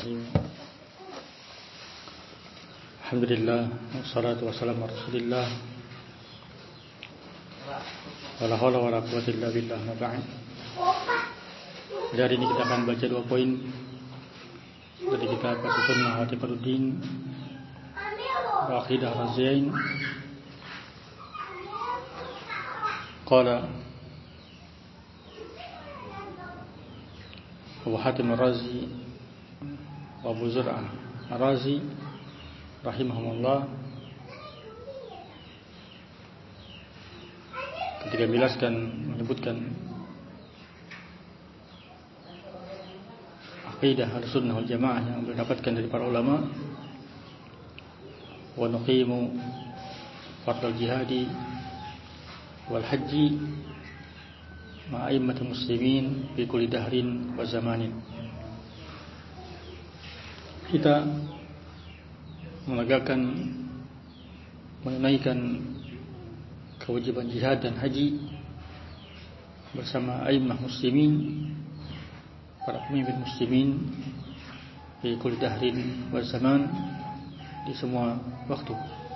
Bismillahirrahmanirrahim. Alhamdulillah, wassalatu wassalamu ala Rasulillah. Wala haula wala quwwata illa billah, ma ba'd. Hari ini kita akan baca 2 poin dari kitab As-Sunnah wa I'tiqaduddin wa Aqidah Raziyain. Qala Abu Hatim Ar-Razi wa Abu Zur'ah Ar-Razi rahimahumullah ketika menyebutkan aqidah Ahlussunnah wal Jamaah yang didapatkan dari para ulama, wa nuqimu fardal jihadi wal haji ma'aimatul muslimin fi kulli dahrin wa zamanin. Kita menunaikan kewajiban jihad dan haji bersama a'immah muslimin, para pemimpin muslimin fi kulli dahrin wa zaman, di semua waktu.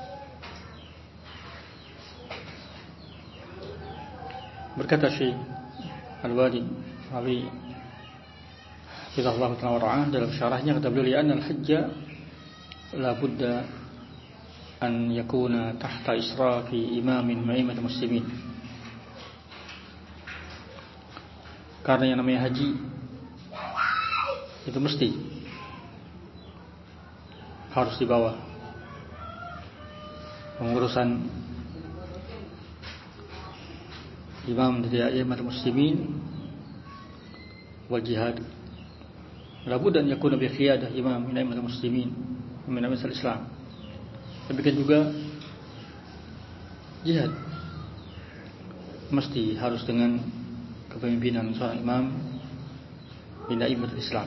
Berkata Syekh Al-Wadi Rabi Hafizahullah Ta'ala wara'ah dalam syarahnya, kata beliau, li'anna al-hajja la budda an yakuna tahta israfi imamin ma'imat muslimin. Karena yang namanya haji itu mesti harus di bawah pengurusan imam dari ma'imat muslimin wal jihad. La budda an yakuna bi qiyadah imam min ma'imat muslimin min ma'imat Islam. Demikian juga jihad mesti harus dengan kepemimpinan seorang imam min ma'imat Islam.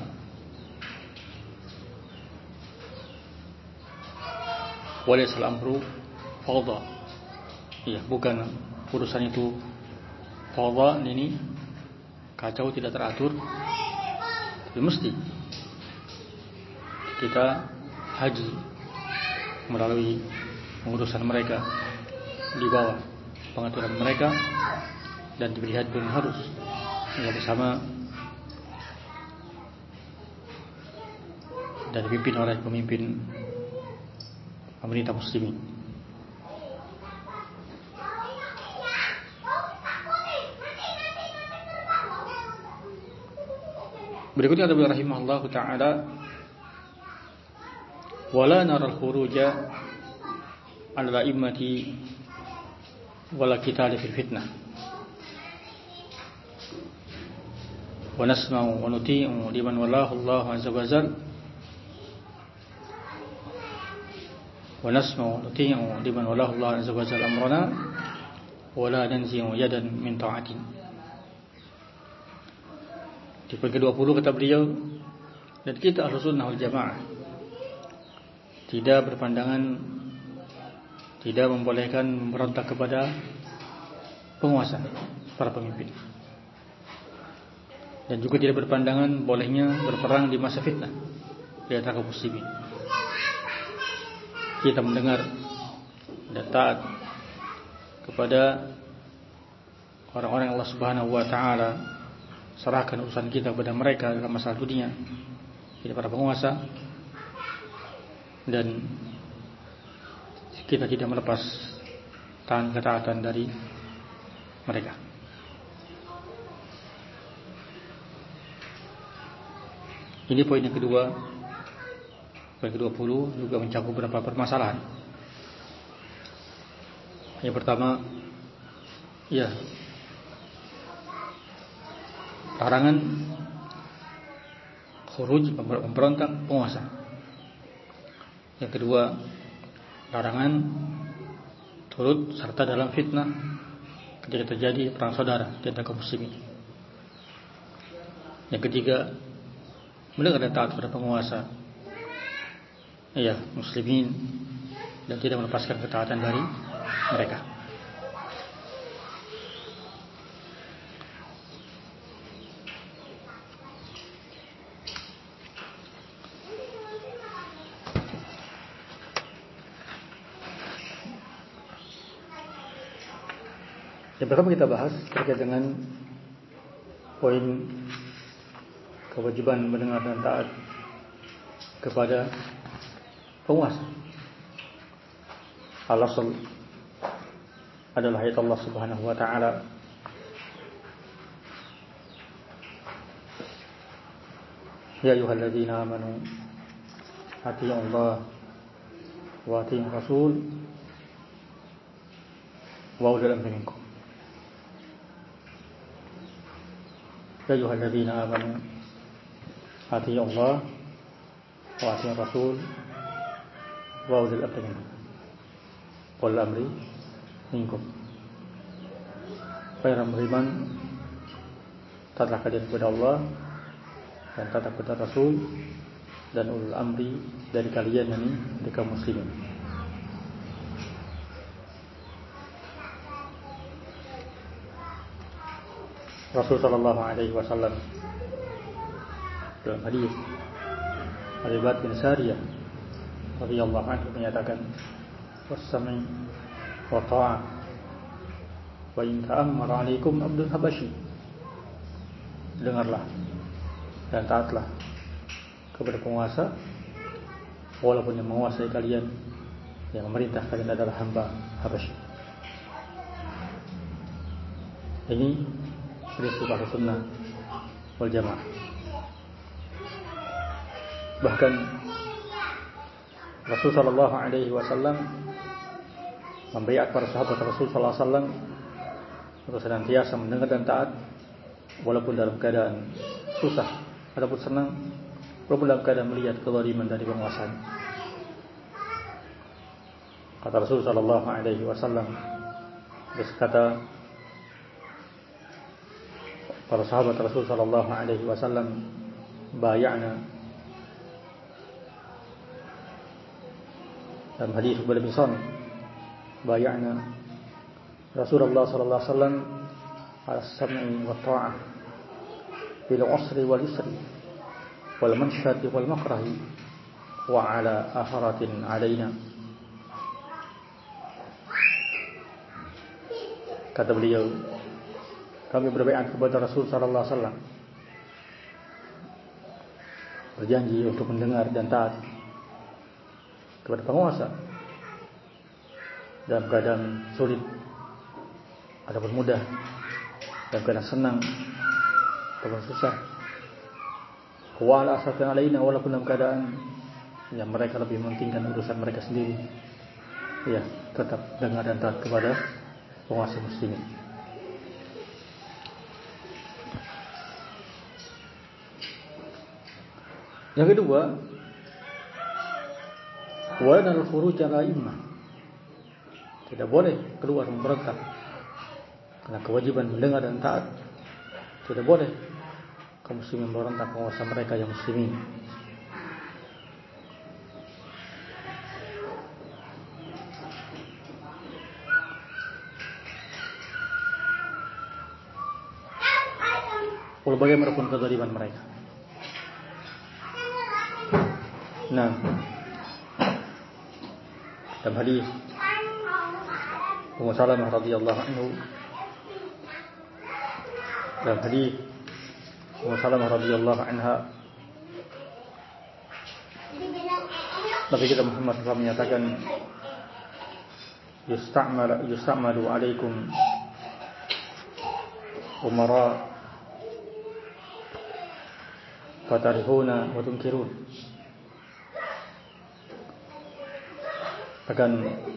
Walaysa al-amru fawda. Ya, bukan urusan itu fawda, ini kacau, tidak teratur. Tapi mesti kita haji melalui pengurusan mereka, di bawah pengaturan mereka, dan diberi haji pun harus bersama dan dipimpin oleh pemimpin pemerintah muslimin. Berikutnya kata beliau rahimahullah ta'ala, wala nara al-khuruja ala immati wala qital fil fitnah wa nasma'u wa nuti'u liman wallahu Allah azza wa jalla wa nasma'u wa nuti'u liman wallahu Allah azza wa jalla amrana wa la nanzi'u yadan min ta'atin. Di poin ke-20 kata beliau, dan kita Ahlussunnah wal Jamaah tidak berpandangan, tidak membolehkan memberontak kepada penguasa, para pemimpin, dan juga tidak berpandangan bolehnya berperang di masa fitnah di antara kaum muslimin. Kita mendengar dan taat kepada orang-orang Allah Subhanahu wa ta'ala, serahkan urusan kita kepada mereka dalam masalah dunia, jadi para penguasa, dan kita tidak melepas tangan ketaatan dari mereka. Ini poin yang kedua. Poin ke-20 juga mencakup beberapa permasalahan. Yang pertama, ya, larangan khuruj, memberontak penguasa. Yang kedua, larangan turut serta dalam fitnah ketika terjadi perang saudara di antara kaum muslimin. Yang ketiga, mendengar dan taat kepada penguasa, ya, muslimin, dan tidak melepaskan ketaatan dari mereka. Yang pertama kita bahas terkait dengan poin kewajiban mendengar dan taat kepada penguasa. Al-asl adalah ayat Allah Subhanahu wa taala, ya ayyuhalladzina amanu atii'u Allah wa atii'ur rasul wa ulil amri minkum. Ya ayyuhalladzina amanu atii'u Allah wa atii'ur rasul wa ulil amri minkum. Ulil amri minkum. Para beriman, taatlah kalian kepada Allah dan taat kepada Rasul dan ulul amri dari kalian, yakni dari kaum muslimin. Rasul sallallahu alaihi wasallam dalam hadis Al-Ibad bin Sariyah radhiyallahu anhu menyatakan, "Was-sam'i wa ta'ah wa in ta'ammara 'alaikum 'abdun habasyi." Dengarlah dan taatlah kepada penguasa walaupun yang menguasai kalian, yang memerintah kalian adalah hamba Habasyi. Ini prinsip Ahlussunnah wal Jamaah. Bahkan Rasul sallallahu alaihi wasallam membaiat para sahabat Rasul sallallahu alaihi wasallam untuk senantiasa mendengar dan taat walaupun dalam keadaan susah ataupun senang, walaupun dalam keadaan melihat kezaliman dari penguasa. Kata Rasul sallallahu alaihi wasallam, berkata para sahabat Rasul sallallahu alaihi wasallam, bay'ana, dalam hadis Ubadah bin Samit, bay'ana Rasulullah sallallahu alaihi wasallam ala as-sam'i wa ta'ah bil usri wal yusri wal mansyati wal makrahi wa ala atharatin alaina. Kata beliau, kami berbaiat kepada Rasul sallallahu alaihi wasallam, berjanji untuk mendengar dan taat kepada penguasa dalam keadaan sulit ataupun mudah, dalam keadaan senang ataupun susah. Wa ala asatin alaina, walaupun dalam keadaan yang mereka lebih mementingkan urusan mereka sendiri, ya tetap dengar dan taat kepada penguasa muslimin. Yang kedua, wala al-khuruj ala immah, tidak boleh keluar memberontak. Karena kewajiban mendengar dan taat, tidak boleh kaum muslimin memberontak penguasa mereka yang muslimin. Walau bagaimanapun kezaliman mereka. Nah, dalam hadis Ummu Salamah radhiyallahu anhu, dalam hadis Ummu Salamah radhiyallahu anha, Nabi kita Muhammad SAW menyatakan, yusta'malu alaikum umara fatarihuna wa tunkirun. Akan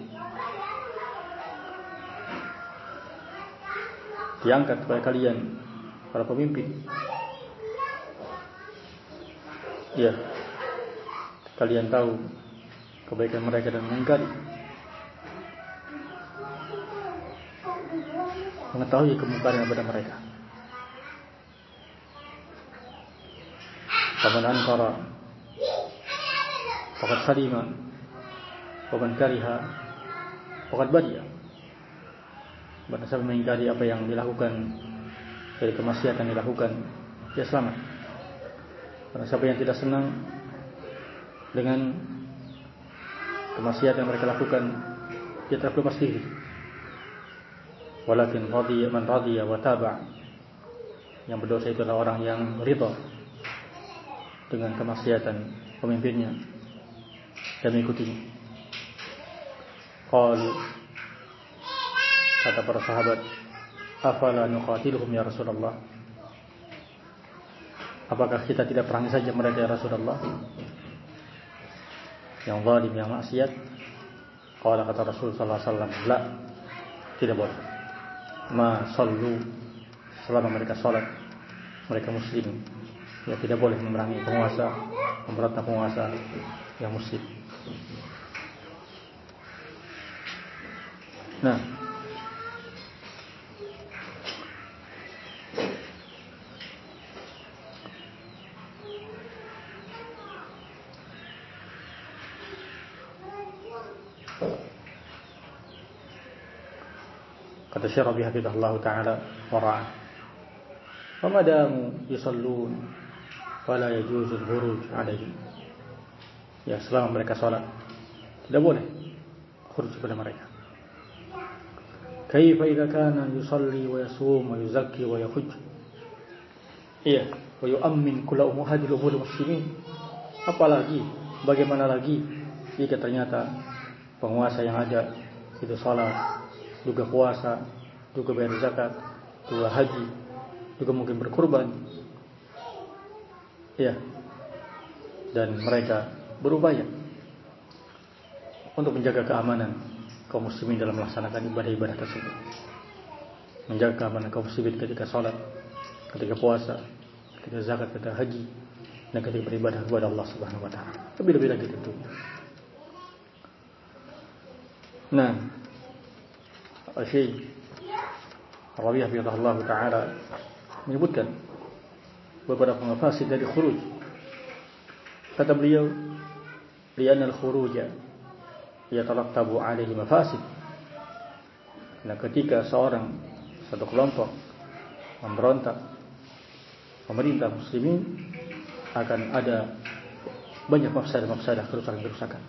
diangkat kepada kalian para pemimpin, ya, kalian tahu kebaikan mereka dan mengingkari, mengetahui kemungkaran pada mereka. Faman ankara faqad salima wa man kariha faqad badiya. Barang siapa mengingkari apa yang dilakukan dari kemaksiatan yang dilakukan, dia selamat. Barang siapa yang tidak senang dengan kemaksiatan yang mereka lakukan, dia terlepas diri. Walakin man radiya wa taba'. Yang berdosa itu adalah orang yang ridha dengan kemaksiatan pemimpinnya dan mengikutinya. Qalu, kata para sahabat, afala nuqatiluhum ya Rasulullah? Apakah kita tidak perangi saja mereka ya Rasulullah? Yang zalim, yang maksiat. Qala, kata Rasul sallallahu alaihi wasallam, la, tidak boleh. Ma sallu, selama mereka salat, mereka muslim, ya tidak boleh memerangi penguasa, memberontak penguasa yang muslim. Nah, kata Syekh Rabi' hafizahullah ta'ala wara'ah, "Wa madamu yusallun fala yajuzu al-khuruj 'alaihim." Ya, selama mereka salat tidak boleh khuruj kepada mereka. Kaifa idza kana yusalli wa yasum wa yuzakki wa yahujj? Iya, wa yu'ammin kulla umuhadil umur muslimin. Apalagi, bagaimana lagi jika ternyata penguasa yang ada itu salat, juga puasa, juga bayar zakat, juga haji, juga mungkin berkurban. Ya. Dan mereka berupaya untuk menjaga keamanan kaum muslimin dalam melaksanakan ibadah-ibadah tersebut. Menjaga keamanan kaum muslimin ketika salat, ketika puasa, ketika zakat, ketika haji, dan ketika beribadah kepada Allah Subhanahu wa taala. Lebih-lebih lagi tentu. Nah, Syekh Rabi' hafizahullah ta'ala menyebutkan beberapa mafasid dari khuruj. Kata beliau, li'anna al-khuruja yatarattabu 'alaihi mafasid. Nah, ketika satu kelompok memberontak pemerintah muslimin, akan ada banyak mafsadah, kerusakan.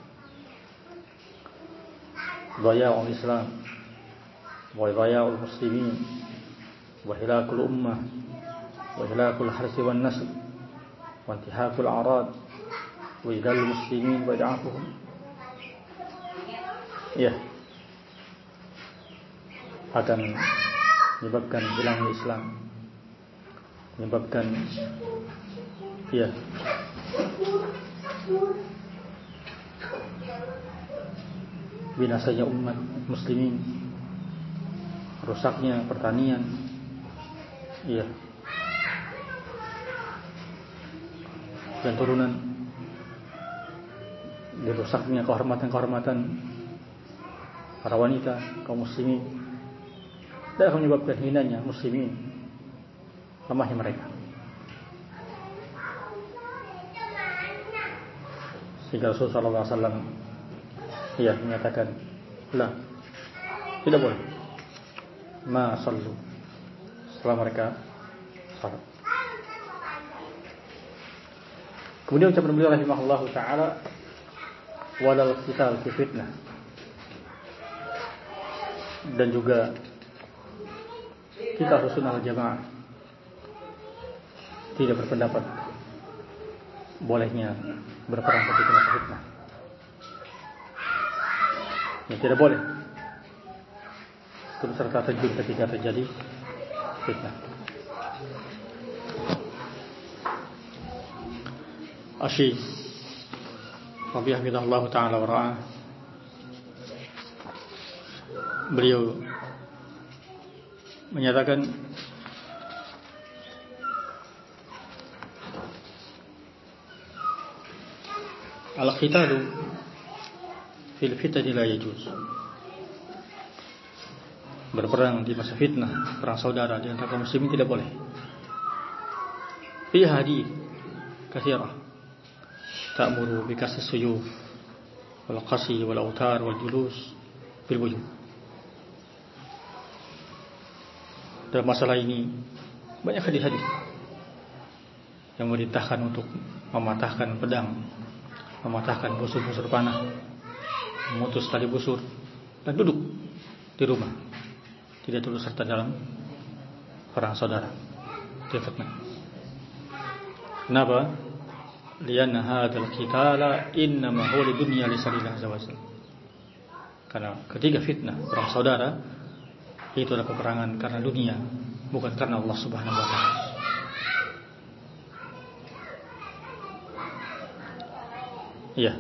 Dhaya'ul Islam wa dhaya'ul muslimin wa hilakul ummah wa hilakul harsi wan nasl wa intihakul a'rad wa idalul muslimin wa id'afuhum. Ya, akan menyebabkan hilangnya Islam, menyebabkan binasanya umat muslimin, rusaknya pertanian, dan turunan, dirusaknya kehormatan para wanita kaum muslimin, dan akan menyebabkan hinanya muslimin, lemahnya mereka. Sehingga Rasulullah SAW menyatakan, la, tidak boleh ma sallu, setelah mereka salat. Kemudian ucapan beliau rahimahullahu ta'ala, walal qital fi fitnah, dan juga kita Ahlussunnah wal Jamaah tidak berpendapat bolehnya berperang ketika masa fitnah. Ya, tidak boleh turut serta terjun ketika terjadi fitnah. Asy-Syaikh Rabi' hafizahullah ta'ala wa ra'ah, beliau menyatakan, al-qitalu fil fitnati la yajuz. Berperang di masa fitnah, perang saudara di antara kaum muslimin tidak boleh. Fi hadits katsirah ta'muru bi kasr suyuf wal qasi wal autar wal julus fil buyut. Dalam masalah ini banyak hadis-hadis yang memerintahkan untuk mematahkan pedang, mematahkan busur-busur panah, memutus tali busur, dan duduk di rumah, tidak turut serta dalam perang saudara. Itu fitnah. Kenapa? Lianna hadzal qitala innama huwa lidunya lillahi azza wajalla. Karena ketika fitnah perang saudara itu adalah peperangan karena dunia, bukan karena Allah Subhanahu wa taala. Iya.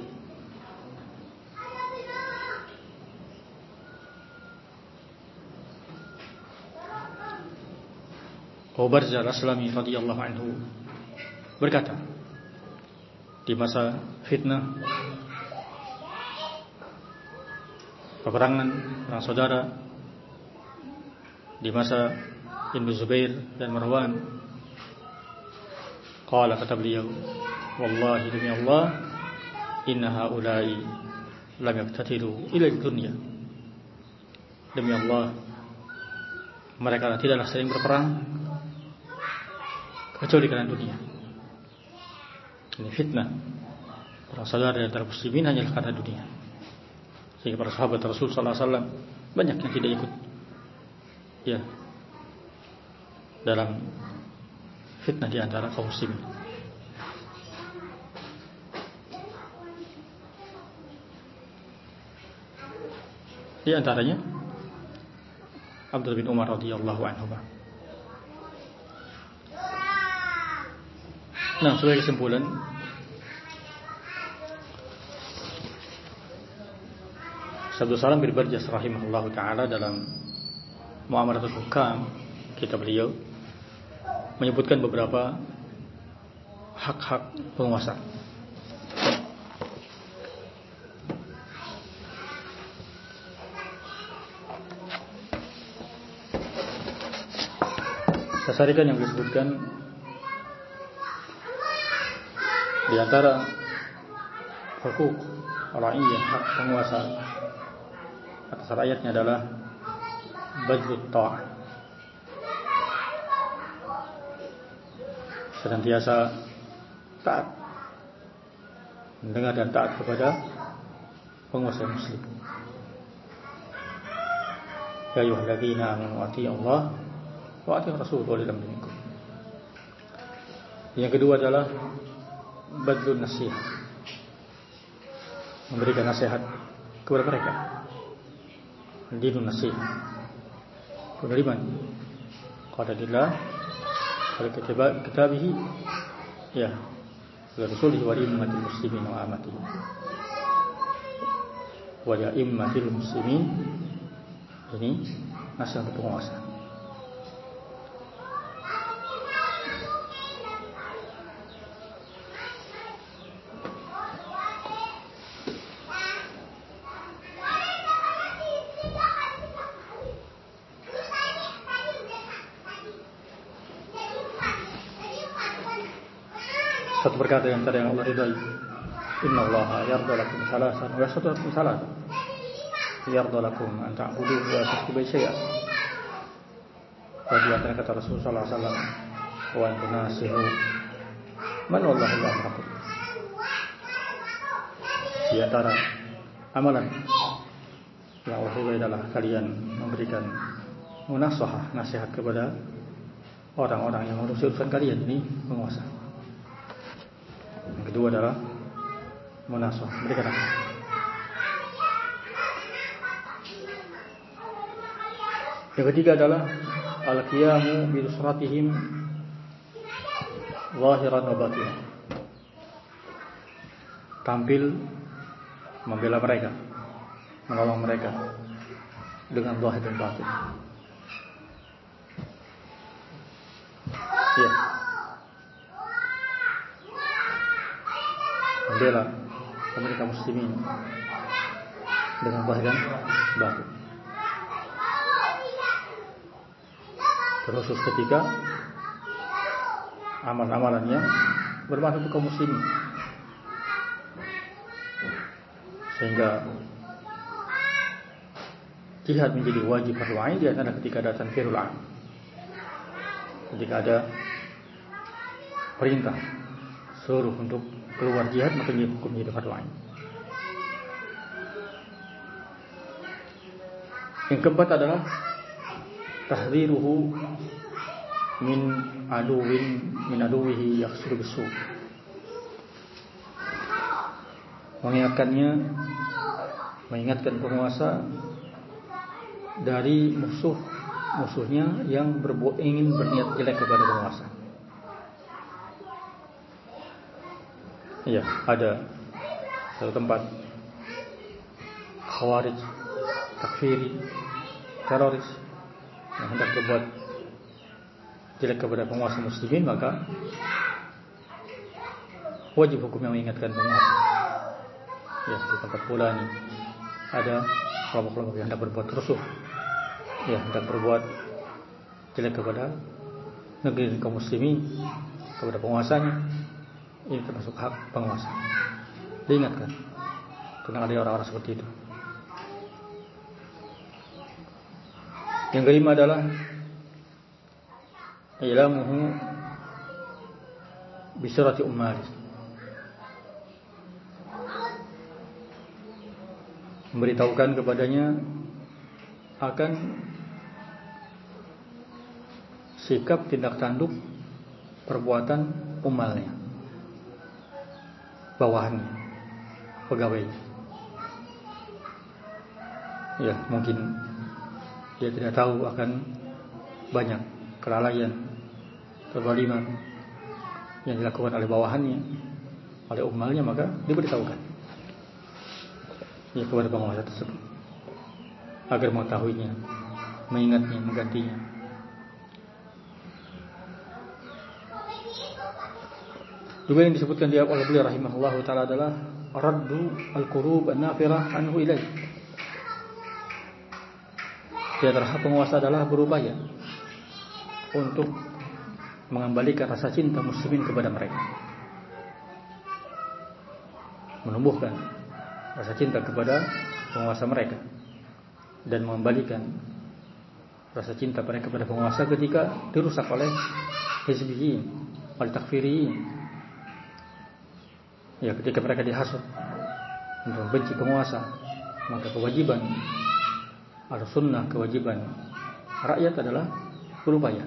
Abu Barzah Al-Aslami radhiyallahu anhu berkata, di masa fitnah peperangan perang saudara, di masa Ibnu Zubair dan Marwan, qala, kata beliau, wallahi demi Allah, inna haula'i lam yaktatilu ila dunya. Demi Allah, mereka tidaklah sering berperang kecuali karena dunia. Ini fitnah para saudara antara muslimin hanyalah karena dunia. Sehingga para sahabat Rasul sallallahu alaihi wasallam banyak yang tidak ikut ya dalam fitnah di antara kaum muslimin. Di antaranya Abdullah bin Umar radhiyallahu anhu. Nah, sebagai kesimpulan, Abdul Salam bin Barjas rahimahullah ta'ala dalam Muamaratul Hukam, kitab beliau, menyebutkan beberapa hak-hak penguasa. Saya sarikan yang disebutkan. Di antara hukuk rakyat, hak penguasa atas rakyatnya adalah badlut ta'ah, senantiasa taat, mendengar dan taat kepada penguasa muslim. Ya ayyuhalladzina amanu atii'u Allah wa atii'ur rasul wa ulil amri minkum. Yang kedua adalah badlun nasihat, memberikan nasihat kepada mereka. Dinun nasihat, penerimaan qala lillah wa kitabihi ya wa rasulihi wa immatil muslimin wa amatihi wa ya immatil muslimin. Ini nasihat untuk penguasa. Satu berkata yang tadi yang Allah ridai, inna Allah yarda lakum salasan wa yasadu lakum salatan, yarda lakum an ta'budu wa tusyriku bihi syai'an. Tadi antara kata Rasulullah sallallahu alaihi wasallam, wa antunasihu man wallahu amrakum. Di antara amalan yang Allah ridai adalah kalian memberikan munasahah, nasihat kepada orang-orang yang mengurusi urusan kalian, ini penguasa. Yang kedua adalah munasah, berikan nasihat. Yang ketiga adalah al-qiyamu bi nusratihim zahiran wa batinan, tampil membela mereka, menolong mereka dengan zahir dan batin. Ya, membela pemerintah muslimin dengan zahir dan batin, terkhusus ketika amal-amalannya bermanfaat untuk kaum muslimin, sehingga jihad menjadi wajib fardu ain di antara ketika ada tanfirul am, ketika ada perintah suruh untuk keluar jihad, maka ini hukum menjadi fardu ain. Yang keempat adalah tahdhiruhu min aduwihi yaqsidu bisu, mengingatkan penguasa dari musuhnya yang ingin berniat jelek kepada penguasa. Ya, ada satu tempat khawarij, takfiri, teroris yang hendak berbuat jelek kepada penguasa muslimin, maka wajib hukumnya mengingatkan penguasa. Ya, di tempat pula ini ada kelompok-kelompok yang hendak berbuat rusuh, ya, hendak berbuat jelek kepada negeri kaum muslimin, kepada penguasanya. Ini termasuk hak penguasa. Diingatkan tentang ada orang-orang seperti itu. Yang kelima adalah ilamuhu bisyarati ummali, memberitahukan kepadanya akan sikap tindak tanduk perbuatan umalnya, bawahannya, pegawai. Ya, mungkin dia tidak tahu akan banyak kelalaian, kezaliman yang dilakukan oleh bawahannya, oleh umalnya, maka diberitahukan ya kepada penguasa tersebut agar mengetahuinya, mengingatnya, menggantinya. Juga yang disebutkan di oleh beliau rahimahullahu taala adalah raddu al-qurub an-nafirah anhu ilaih. Di antara hak penguasa adalah berupaya untuk mengembalikan rasa cinta muslimin kepada mereka, menumbuhkan rasa cinta kepada penguasa mereka, dan mengembalikan rasa cinta mereka kepada penguasa ketika dirusak oleh hizbiyin, oleh takfiriyin. Ya, ketika mereka dihasut untuk membenci penguasa, maka kewajiban atau sunnah, kewajiban rakyat adalah berupaya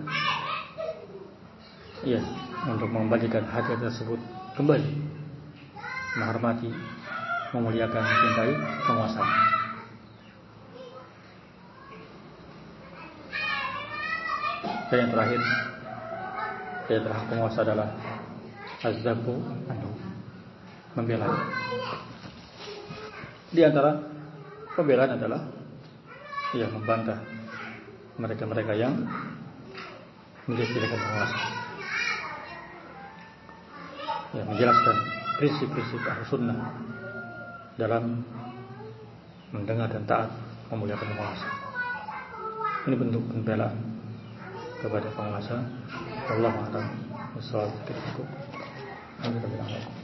ya untuk mengembalikan hati tersebut kembali menghormati, memuliakan, mencintai penguasa. Dan yang terakhir, yang terakhir penguasa adalah az-zabu anhu, membela. Di antara pembelaan adalah ya membantah mereka-mereka yang menjadikan penguasa, ya menjelaskan prinsip-prinsip Ahlussunnah dalam mendengar dan taat memuliakan penguasa. Ini bentuk pembelaan kepada penguasa. Wallahu a'lam bishawab.